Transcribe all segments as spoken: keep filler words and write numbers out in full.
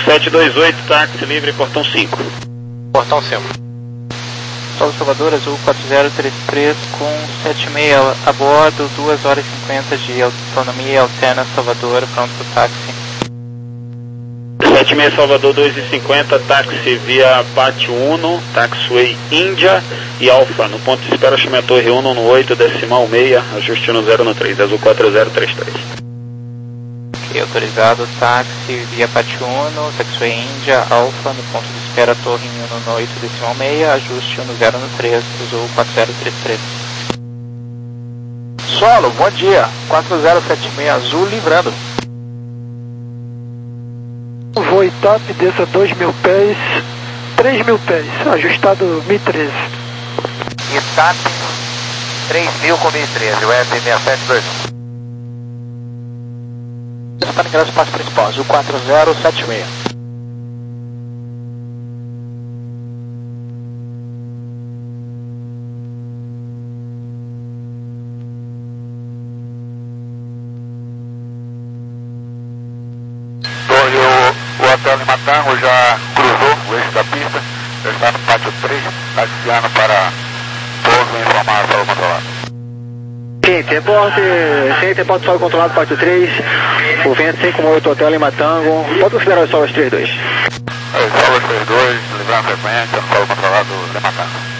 sete dois oito, táxi livre, portão cinco. Portão cinco. Solo Salvador, Azul quatro zero três três com sete e meia a bordo, duas horas e cinquenta de autonomia, alterna Salvador, pronto para o táxi. sete e meia Salvador, dois e cinquenta, táxi via Pátio Uno, taxiway Índia e Alfa, no ponto de espera chame a Torre Uno no oito, decimal meia, ajuste no zero no três, Azul quatro zero três três. Ok, autorizado, táxi via Pátio Uno, taxiway Índia, Alfa, no ponto de espera Torre Uno no oito, decimal meia, ajuste no zero no três, Azul quatro zero três três. Solo, bom dia, quatro zero sete seis, Azul livrando. Voo top, desça dois mil pés, três mil pés, ajustado mil e treze. Itap três mil com mil e treze, U F seis sete dois um. Está no ingresso espaço principal, Azul quatro zero sete seis. O Hotel Lima Tango já cruzou o eixo da pista, já está no pátio três, taxiando para pouso e informar a solo controlado. Sim, reporte, sim, reporte solo controlado, pátio três, o vento cinco oito Hotel Lima Tango, pode considerar o solos trinta e dois. Aí, solos trinta e dois, livrando a frequência, no solo controlado Lima Tango.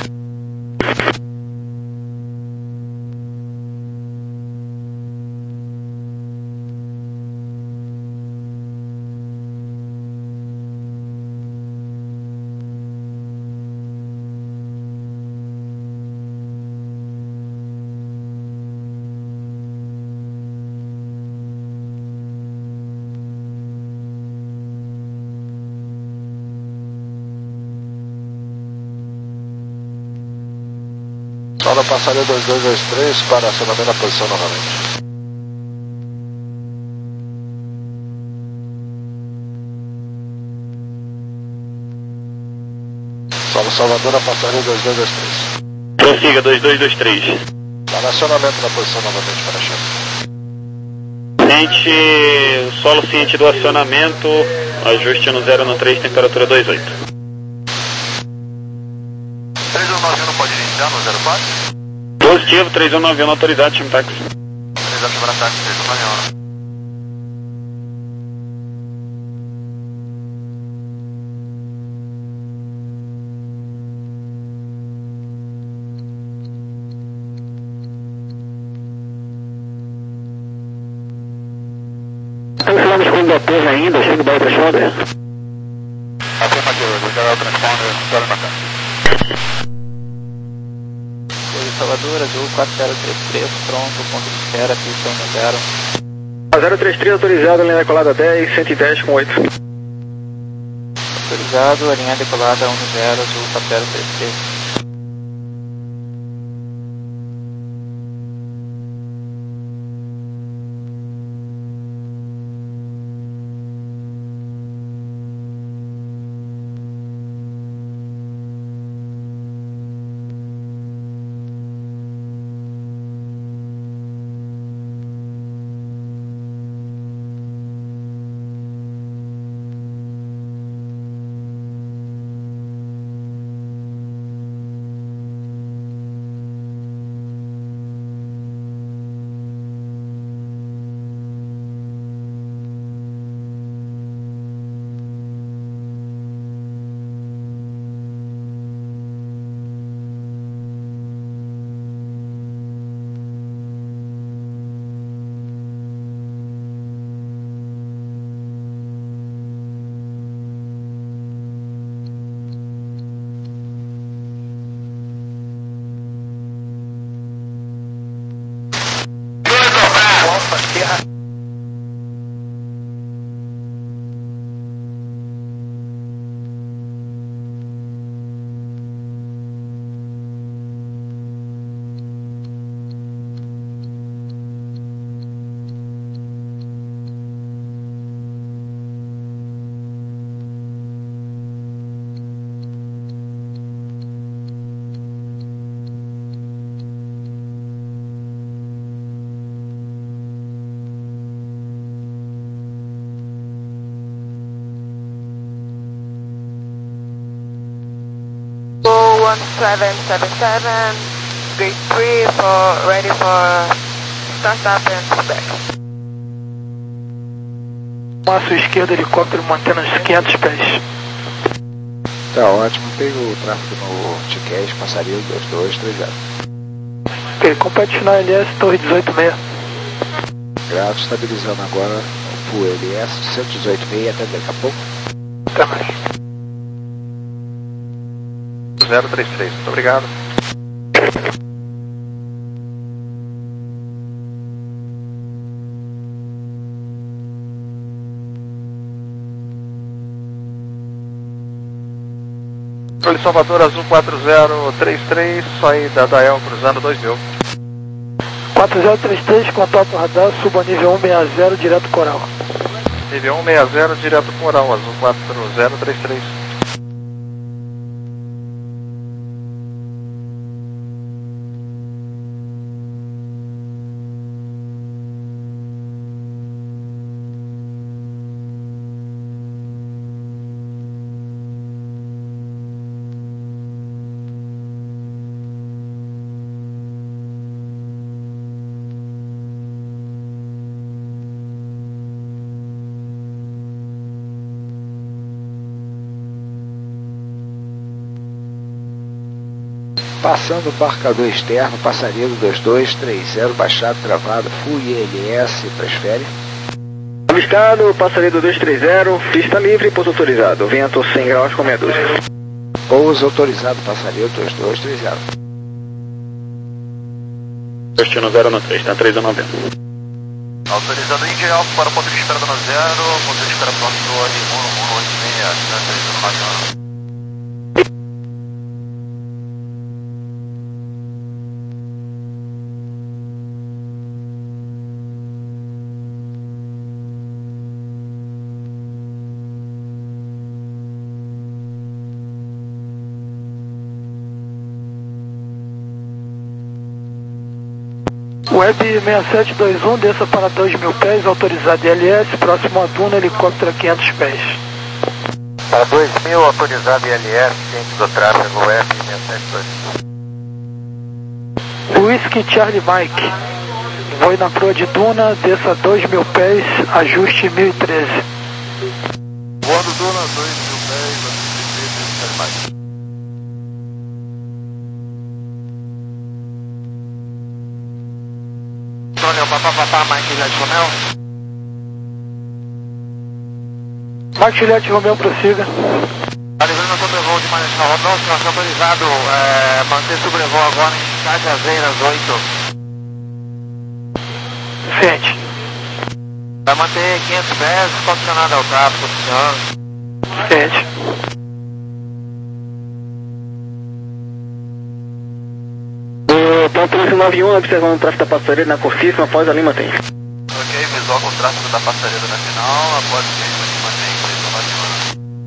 Solo passaria dois dois dois três para acionamento da posição novamente. Solo Salvador, a passaria dois dois dois três. Prossiga, dois dois dois três. Para acionamento da posição novamente para a chave. Ciente, solo ciente do acionamento, ajuste no zero no três, temperatura dois oito. três um nove um não pode iniciar no zero quatro? Positivo, três um nove um autorizado, time táxi. Autorizado para táxi três um nove um. Estamos falando de fundo da torre ainda, chega da outra shoulder. Afirmativo, ligar o transponder, solo Lima Tango. Salvador, Azul quatro zero três três, pronto, ponto de espera, pista um zero. zero três três autorizado, linha decolada dez, cento e dez com oito. Autorizado, a linha decolada um zero, Azul quatro zero três três. one seven seven seven, gate three for ready for startup and pullback. À sua esquerda, helicóptero mantendo os quinhentos pés. Tá ótimo, tem o tráfego no T Q S, passaria dois dois três zero. Ok, compete final L S, torre dezoito seis. Grato, estabilizando agora o full L S, cento e dezoito seis, até daqui a pouco. Até mais. zero três três, muito obrigado. Controle Salvador, Azul quatro zero três três, saída da El cruzando dois mil. quatro zero três três, contato radar, suba nível cento e sessenta, direto Coral. Nível cento e sessenta, direto Coral, Azul quatro zero três três. Passando o marcador externo, passaria do dois dois três zero, baixado, travado, full I L S, transfere. Avistado, passaria do dois três zero, pista livre, pouso autorizado, vento cem graus com meia dúzia. Pouso autorizado, passaria dois dois três zero. Destino zero no três, tá três noventa. Autorizado Índia Alfa para o ponto de espera do zero, ponto de espera próximo do Ani um um oito seis, três nove um. Web seis sete dois um, desça para dois mil pés, autorizado I L S, próximo a Duna, helicóptero a quinhentos pés. Para dois mil, autorizado I L S, ciente do tráfego Web seis sete dois um. Whisky Charlie Mike, voe na proa de Duna, desça a dois mil pés, ajuste mil e treze. Voando Duna, dois mil pés, ajuste Charlie Mike. Antônio, papapá, Mike Juliette Romeo. Mike Juliette Romeo, prossiga. Livrando sobrevoo de Manejo Rodão, senhor autorizado, é, manter sobrevoo agora em Cajazeiras oito. Frente. Vai manter quinhentos pés, condicionado ao tráfego, senhor. Frente. Ponto nove um, observando o tráfego da passareira na Corcíssima, após a Lima tem. Ok, visual com o tráfego da passareira na final, após o que a gente mantém três nove um.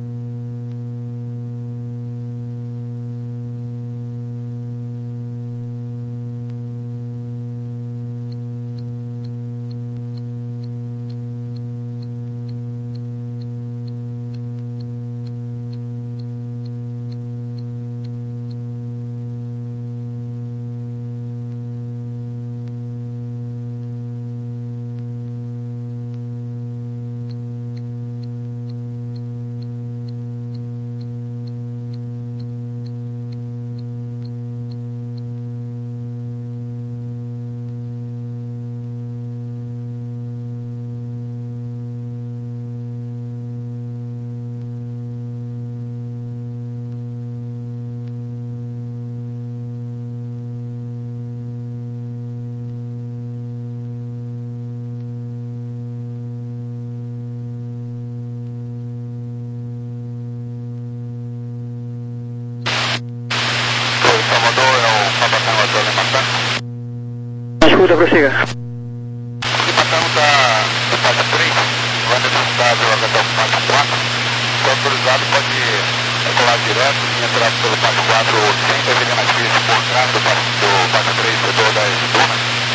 Escuta, prossiga. Aqui passando da faixa três, vai necessitar de até o faixa quatro. Se autorizado, pode colar direto e entrar pelo faixa quatro sem interferir na pista por trás do faixa três, setor dez de Duna.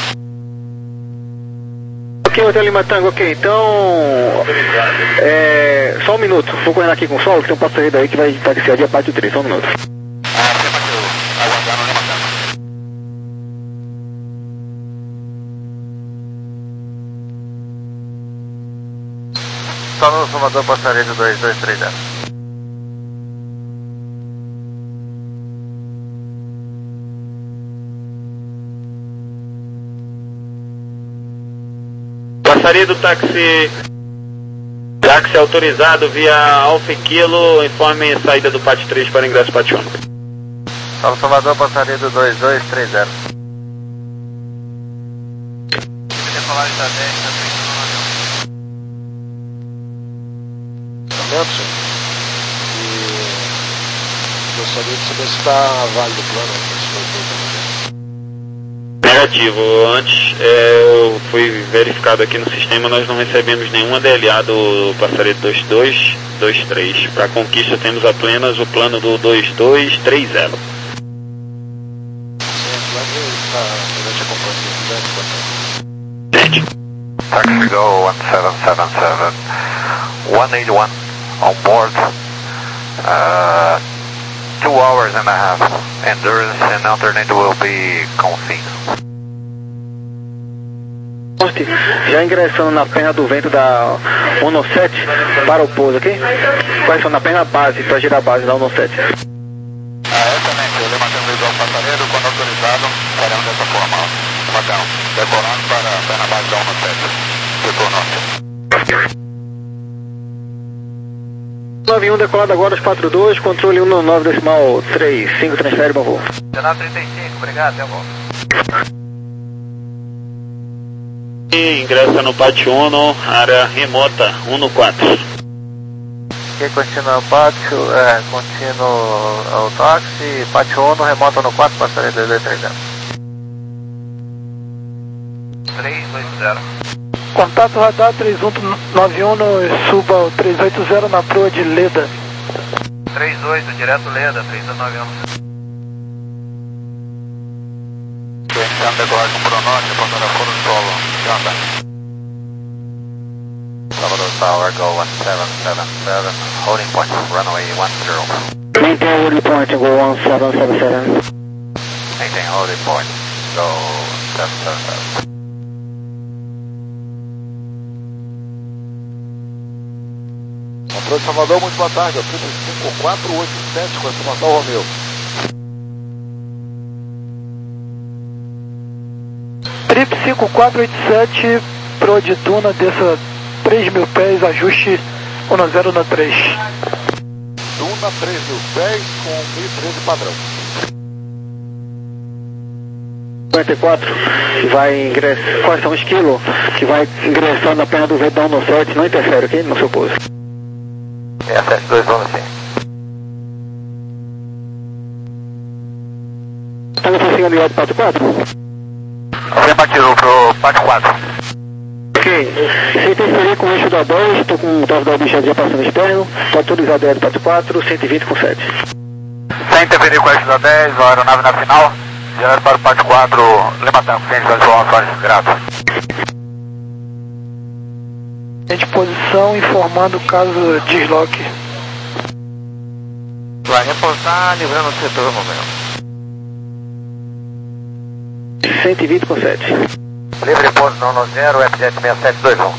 Ok, Hotel Lima Tango, ok, então. É. Só um minuto, vou correndo aqui com o solo, que tem um passageiro aí que vai, vai descer a parte três, só um minuto. Ah, tem mais Salvador, Salvador, passaria de dois dois três zero. Passaria do táxi. Táxi autorizado via Alfa Kilo, informe saída do P A T três para ingresso P A T um. Salve Salvador, passaria do dois dois três zero. Decolagem da dez, tá frente no avião. Anderson, e gostaria de saber se está válido o plano. Negativo. Antes é, eu fui verificado aqui no sistema, nós não recebemos nenhuma D L A do passaredo dois dois dois três. Para conquista temos apenas o plano do dois dois três zero. Taxi Go one seven seven seven, one eight one on board, uh, two hours and a half, endurance and alternate will be config. Já ingressando na perna do vento da um sete para o pouso aqui. Quais são na perna base, para girar a base da um sete? Ah, excelente, eu levantando visual passageiro, quando autorizado, faremos dessa forma. Bacana, decolando para a perna base da um sete. Setor norte. nove um decolado agora, os quatro dois, controle um nove decimal três cinco, transfere, bom voo. dezenove trinta e cinco, obrigado, até a volta. Ingressa no P A T um, área remota um no quatro. Ok, continua o pátio, é, continua o táxi, P A T um, remota no quatro, passaria dois dois três zero. três dois zero. Contato radar três um nove um, suba o três oito zero na proa de Leda. três oito, direto Leda, três dois nove um. Iniciando decolagem para o norte, apontando a fora do solo. Jonathan. Salvador Tower, go one seven seven seven, holding point, runway one zero. Maintain holding point, go one seven seven seven. Maintain holding point, go seven seven seven. Controle de Salvador, muito boa tarde, cinco quatro oito sete, com estimação Romeu. Trip cinco quatro oito sete, pro de Duna, desça três mil pés, ajuste um zero no três. Duna três mil pés com mil e treze padrão. cinquenta e quatro, que vai ingressar, quais são os quilos, que vai ingressar na perna do vento da um sete, não interfere aqui no seu pouso. É, sete dois um, sim. Tá na facinha ali de quatro quatro? Você batizou pro P A T quatro. Ok, se interferir com o eixo da dez, estou com o travo da bicha já passando externo, pode autorizar a D L P A T quatro, cento e vinte com sete. Sem interferir com o eixo da dez, a aeronave na final, direto para o P A T quatro, levantando, sem informações, grato. De posição, informando caso desloque. Vai reportar, livrando o setor no momento. cento e vinte com sete. Livre ponto nono zero, F J seis sete dois um.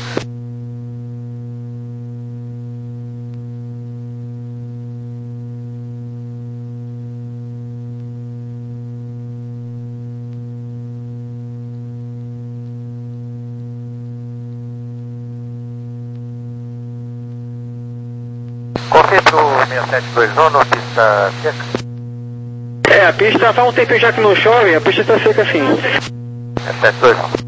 Confirme pro seis sete dois um, no pista seca. É, a pista faz um tempinho já que não chove, a pista está seca assim. seis sete dois um.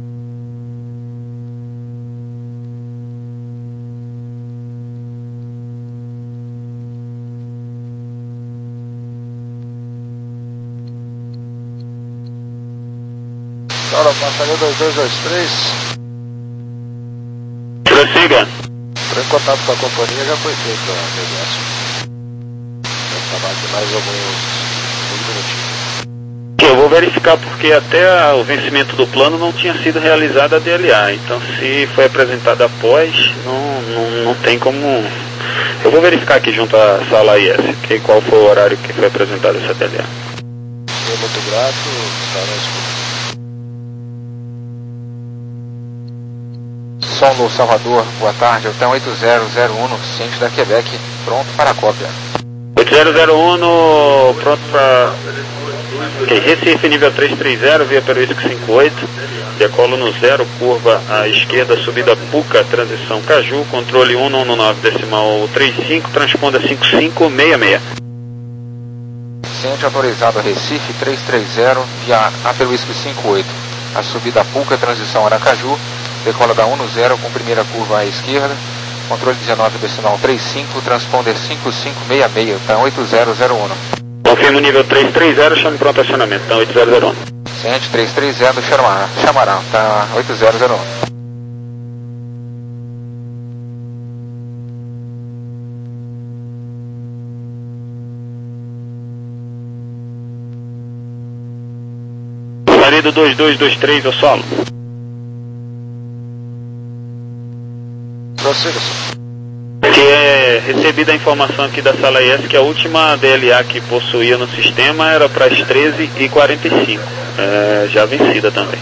Cara, passaria dois dois dois três. Prossiga. Entrou em contato com a companhia, já foi feito o negócio. Vai acabar aqui mais alguns minutinhos. Eu vou verificar porque até o vencimento do plano não tinha sido realizada a D L A. Então se foi apresentada após, não, não, não tem como... Eu vou verificar aqui junto à sala I S, que, qual foi o horário que foi apresentada essa D L A. Sou muito grato, está na escuta. Posição no Salvador, boa tarde, Hotel oito zero zero um, ciente da Quebec, pronto para a cópia. oito zero zero um, pronto para... Ok, Recife nível trezentos e trinta, via pelo ISC cinquenta e oito, decolo no zero, curva à esquerda, subida Puca, transição Caju, controle um um nove decimal trinta e cinco, transponda cinco cinco seis seis. Ciente autorizado Recife trezentos e trinta, via A pelo ISC cinquenta e oito, a subida Puca, transição Aracaju, decola da um no zero com primeira curva à esquerda, controle dezenove decimal trinta e cinco, transponder cinco cinco seis seis, tá oito zero zero um. Confirmo nível trezentos e trinta, chame pronto acionamento, tá oito zero zero um. Ciente trezentos e trinta do Chamará, Chamará, tá oito zero zero um. Marido dois dois dois três, eu solo. Prossiga, senhor. Que é recebida a informação aqui da sala I S que a última D L A que possuía no sistema era para as treze e quarenta e cinco, é, já vencida também.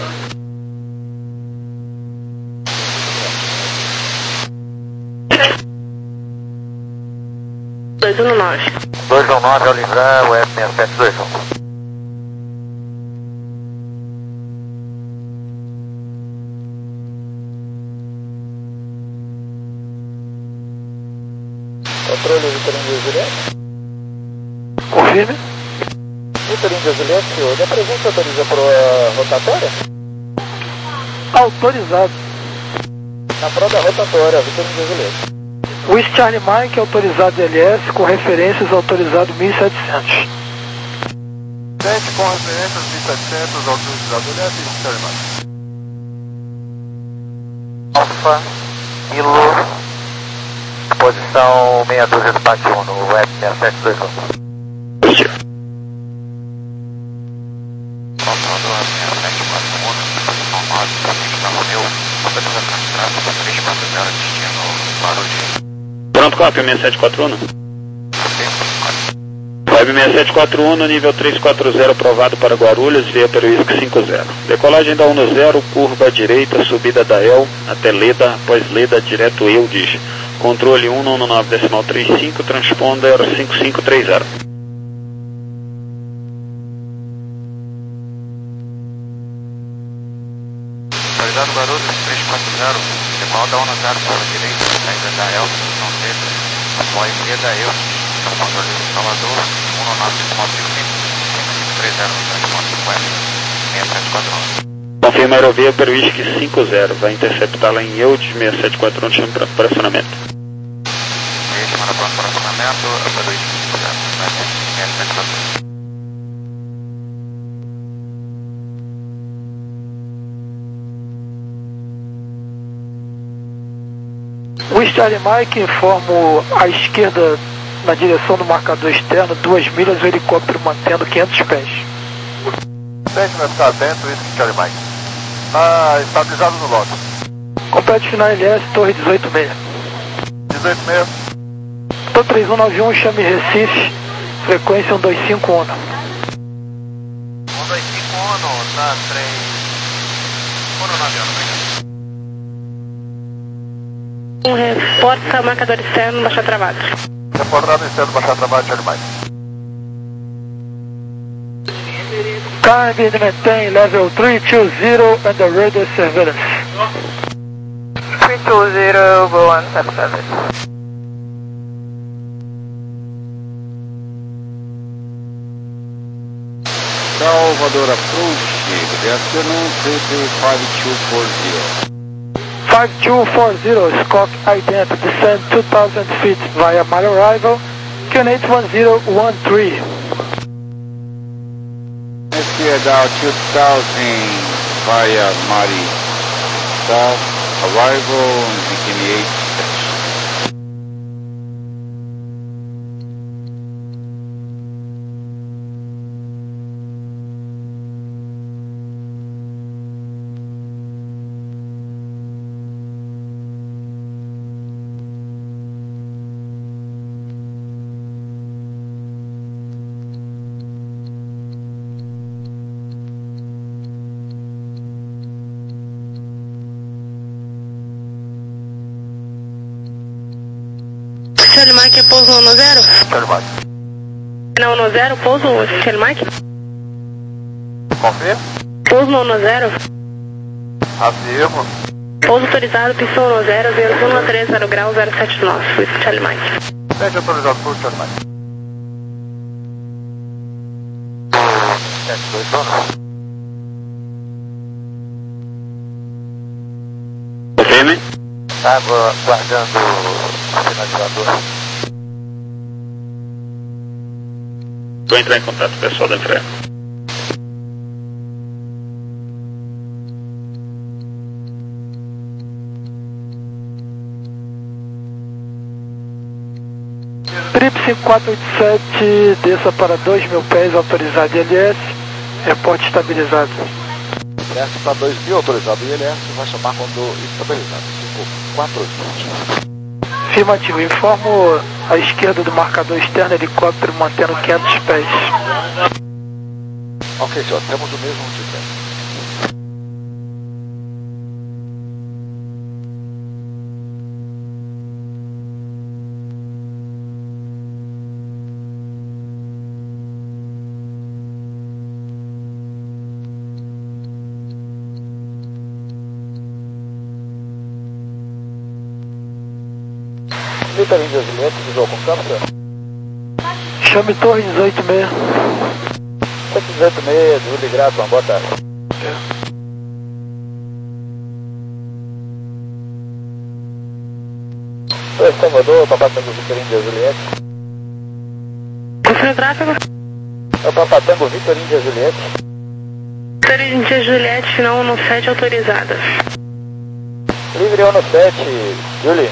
dois um nove. dois um nove, ao livrar, o F seis sete dois um. Controle Vitor Índia Juliette. Confirme. Vitor Índia Juliette, senhor. Ele apresenta autoriza para a rotatória? Autorizado. Na prova da rotatória, Vitor Índia Juliette. West Charlie Mike, autorizado L S, com referências autorizado mil e setecentos. Sete com referências mil e setecentos, autorizado L S e Charlie Mike. Alfa, Milo, posição meia dúzia do Pátio um, no F seis sete dois um. Positivo. Salvador seis sete quatro um, posição nove, estava meu, autorização de tráfego três quatro zero, destino Barulho. Pronto, cópia seis sete quatro um. Web seis sete quatro um, nível trezentos e quarenta, aprovado para Guarulhos, via pelo ISC cinquenta. Decolagem da um no zero, curva à direita, subida da E L, até Leda, após Leda, direto Eudes. Controle um um nove decimal trinta e cinco, transponder cinco cinco três zero. Autorizado Guarulhos trezentos e quarenta, decola da um no zero, curva à direita, saída da E L, posição três, após Leda Eudes, controle do Salvador, um um nove decimal trinta e cinco, cinco cinco três zero, transponder web seis sete quatro um. Confirma a aerovia pelo I S C cinquenta, vai interceptá-la em Eudes seis sete quatro um, chame para acionamento. Chamada pronto para acionamento, pelo I S C cinquenta, seis sete quatro um. West Charlie Mike, informo à esquerda na direção do marcador externo, duas milhas, o helicóptero mantendo quinhentos pés. Tente vai ficar dentro, isso que Charlie Mike. Ah, estabilizado no lote. Complete final L S, torre dezoito seis. dezoito seis. Tô três um nove um, chame Recife, frequência um dois cinco um. um dois cinco um, tá três um nove um. Um reforça marcador externo, baixar travado. Reportado externo, baixar trabalho, Charlie Mike. Kindly maintain level three two zero and the radar surveillance. three two zero, go on service. Salvador approach, good afternoon, City five two four zero. five two four zero, Scott ident, descend two thousand feet via my arrival, Q N eight one zero one three. S Q down two thousand via Mari South, arrival in Bikini eight. Mike, pouso no zero. Charlie Mike. Não, no zero, pouso, Charlie Mike. Confirma. Pouso no zero. Afirmo. Pouso autorizado, pistão no zero, vento um a três, zero grau, zero sete nove, Whisky Charlie Mike. Sete autorizado por Charlie Mike. Sete, dois, dono. Confirme. Tá guardando o sinalizador. Vou entrar em contato com o pessoal da Infraero. Trip cinco quatro oito sete, desça para dois mil pés, autorizado I L S, reporte estabilizado. Desce para dois mil, autorizado I L S, vai chamar quando estabilizado. cinco quatro oito sete. Afirmativo, informo à esquerda do marcador externo, helicóptero mantendo quinhentos pés. Ok, senhor, temos o mesmo de pé. Vitor Índia Juliette, visual com câmera. Chame Torre dezoito seis. sete dezoito seis, Júlio Graça, boa tarde. Oi, Salvador, Papatango Vitor Índia Juliette. Confirma o tráfego. É o Papatango Vitor Índia Juliette. Vitor Índia Juliette, final um sete, autorizada. Livre um sete, Júlio.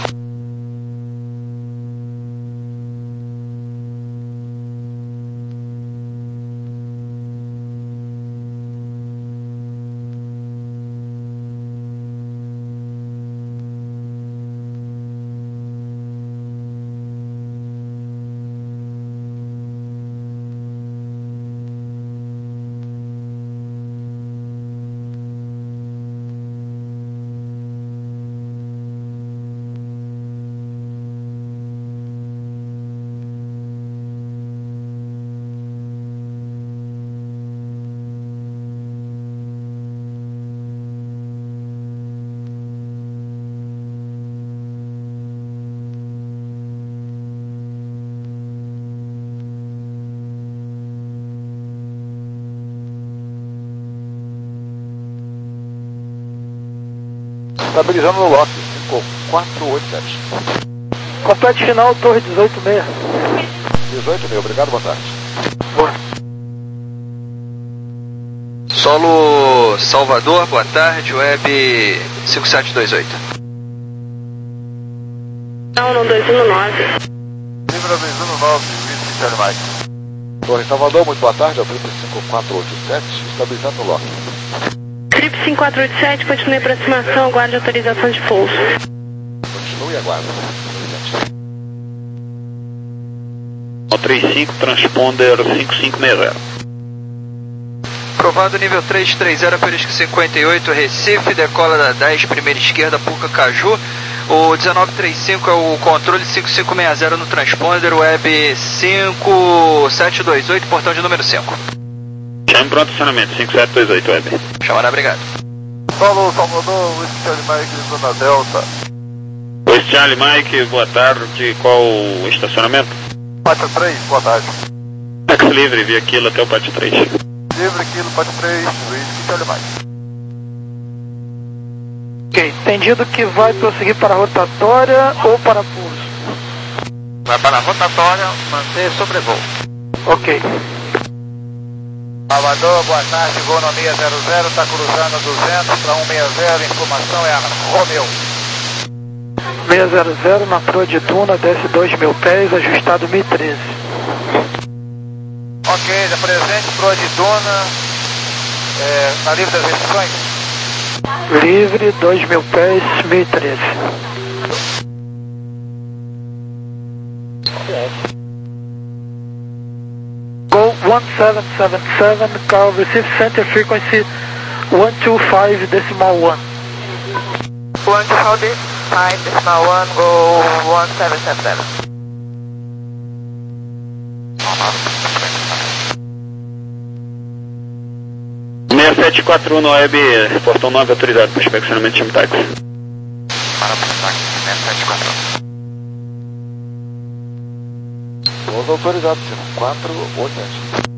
Estabilizando no lote, cinco quatro oito sete. Complete final, Torre dezoito seis. dezoito mil, obrigado, boa tarde. Boa. Solo Salvador, boa tarde, Web cinco sete dois oito. Não, não, dois um nove. Livre dois um nove, Whisky Charlie Mike. Torre Salvador, muito boa tarde, Abril cinco quatro oito sete, estabilizando no lote. Trip cinco quatro oito sete, continue aproximação, aguarde autorização de pouso. Continue e aguarde. trinta e cinco, transponder cinco cinco seis zero. Aprovado nível três três zero, Perisco cinquenta e oito, Recife, decola da dez, primeira esquerda, Puca Caju. O dezenove trinta e cinco é o controle cinco cinco seis zero no transponder, Web cinco sete dois oito, portão de número cinco. Chame pronto acionamento, cinco sete dois oito, Web. Chamará, obrigado. Solo Salvador, Whisky Charlie Mike, Zona Delta. Oi, Charlie Mike, boa tarde, qual o estacionamento? Pátio três, boa tarde. Ex livre, via Aquilo até o Pátio três. Livre, Kilo, Pátio três, Whisky Charlie Mike. Ok, entendido que vai prosseguir para a rotatória ou para pouso? Vai para a rotatória, manter sobrevoo. Ok. Salvador, boa tarde, voo no seis zero zero, está cruzando duzentos para cento e sessenta, informação é a Romeu. seis zero zero na proa de Duna, desce dois mil pés, ajustado mil e treze. Ok, já presente, proa de Duna, é, na livre das restrições? Livre, dois mil pés, mil e treze. Go one seven seven seven, call receive center frequency one two five decimal one. one two five decimal one, go one seven seven seven. seis sete quatro um no web, portão nove autorizado para inspecionamento de time táxi. Parabéns, táxi, seis sete quatro um. Todos autorizados, quatro ou sete.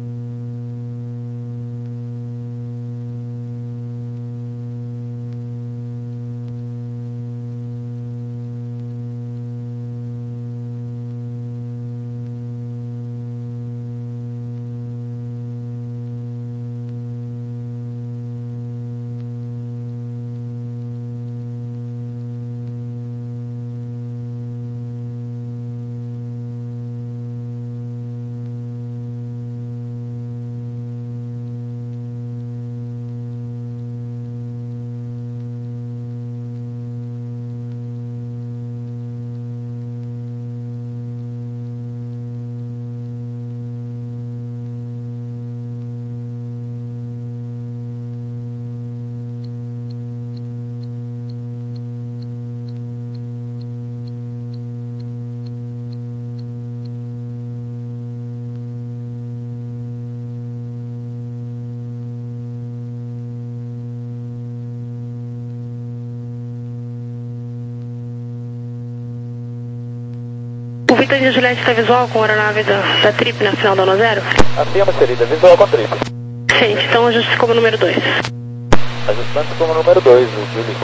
O Victor de Juliette está visual com a aeronave da, da Trip na final da Ono Zero? Acima, querida, visual com a Trip. Gente, então ajuste como número dois. Ajustando como número dois, o Julie.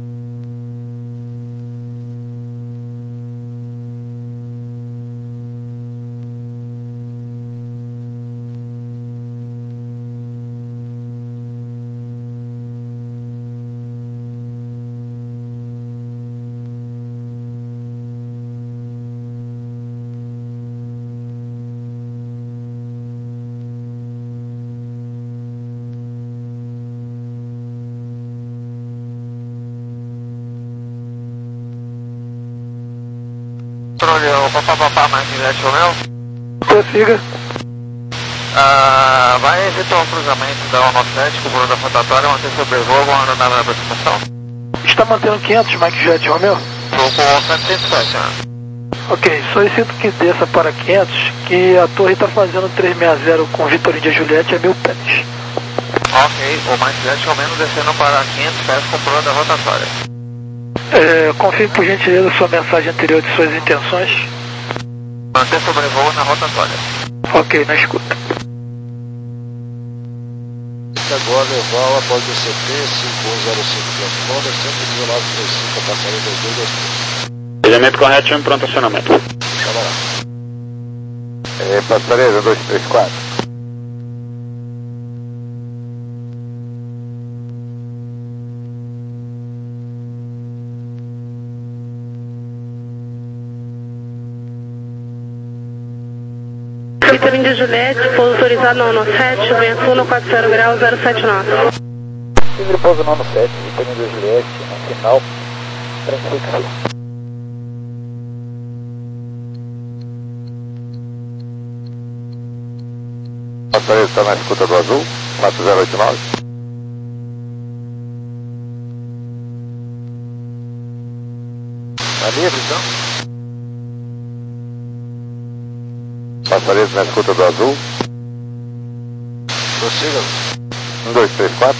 Controle, o papapá, mais Juliette Romeo. Prossiga. Ah, vai evitar o cruzamento da Ono sete com o bolo da rotatória, manter sobrevoo com a aeronave na aproximação. Está mantendo quinhentos, Mike Juliette Romeo? Estou com setecentos e sete, né? Ok, solicito que desça para quinhentos, que a torre está fazendo trezentos e sessenta com Vitor de Juliette a mil pés. Ok, o mais Juliette Romeo descendo para quinhentos pés com o bolo da rotatória. É, confirme por gentileza sua mensagem anterior de suas intenções. Manter sobrevoo na rotatória. Ok, na escuta. Agora levar após o C T cinco um zero cinco transponder cento e dezenove trinta e cinco, passarinho dois dois dois três. Elemento correto, chame pronto acionamento. Chama lá. É, passareira dois três quatro. Vitor de Juliette, pouso autorizado na Ono sete, vento um quatro zero graus, zero sete nove. Livre pouso no Ono sete, Vitor de Juliette, no final, trem fixo. Passareira está na escuta do azul, quatro zero oito nove. Tá livre então? Passareira na escuta do azul. Prossiga. um dois três quatro.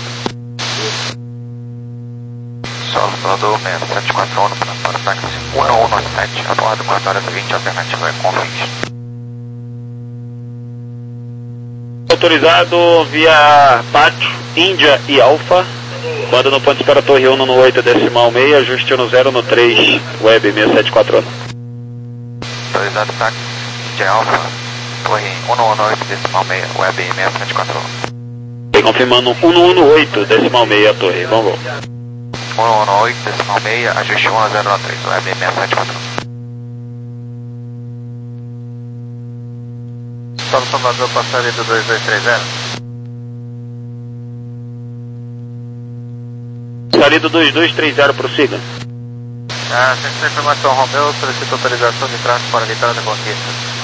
Salvador seis sete quatro um para táxi um um nove sete, abordo quatro horas e vinte, alternativa é Confins. Autorizado via Pátio, Índia e Alfa. Quando no ponto de espera Torre um no oito decimal seis, ajuste no zero no três, web seis sete quatro um. Autorizado táxi, Índia Alfa, Torre um no oito decimal seis, web seis sete quatro um. E confirmando um no oito decimal seis a torre, vamos lá. um no oito decimal seis, ajuste um zero no três, web seis sete quatro um. Solo Salvador, passaria do dois dois três zero. Salido dois dois três zero, prossiga. Ah, sem informação, Romeu, solicita autorização de tráfego para a vitória da conquista.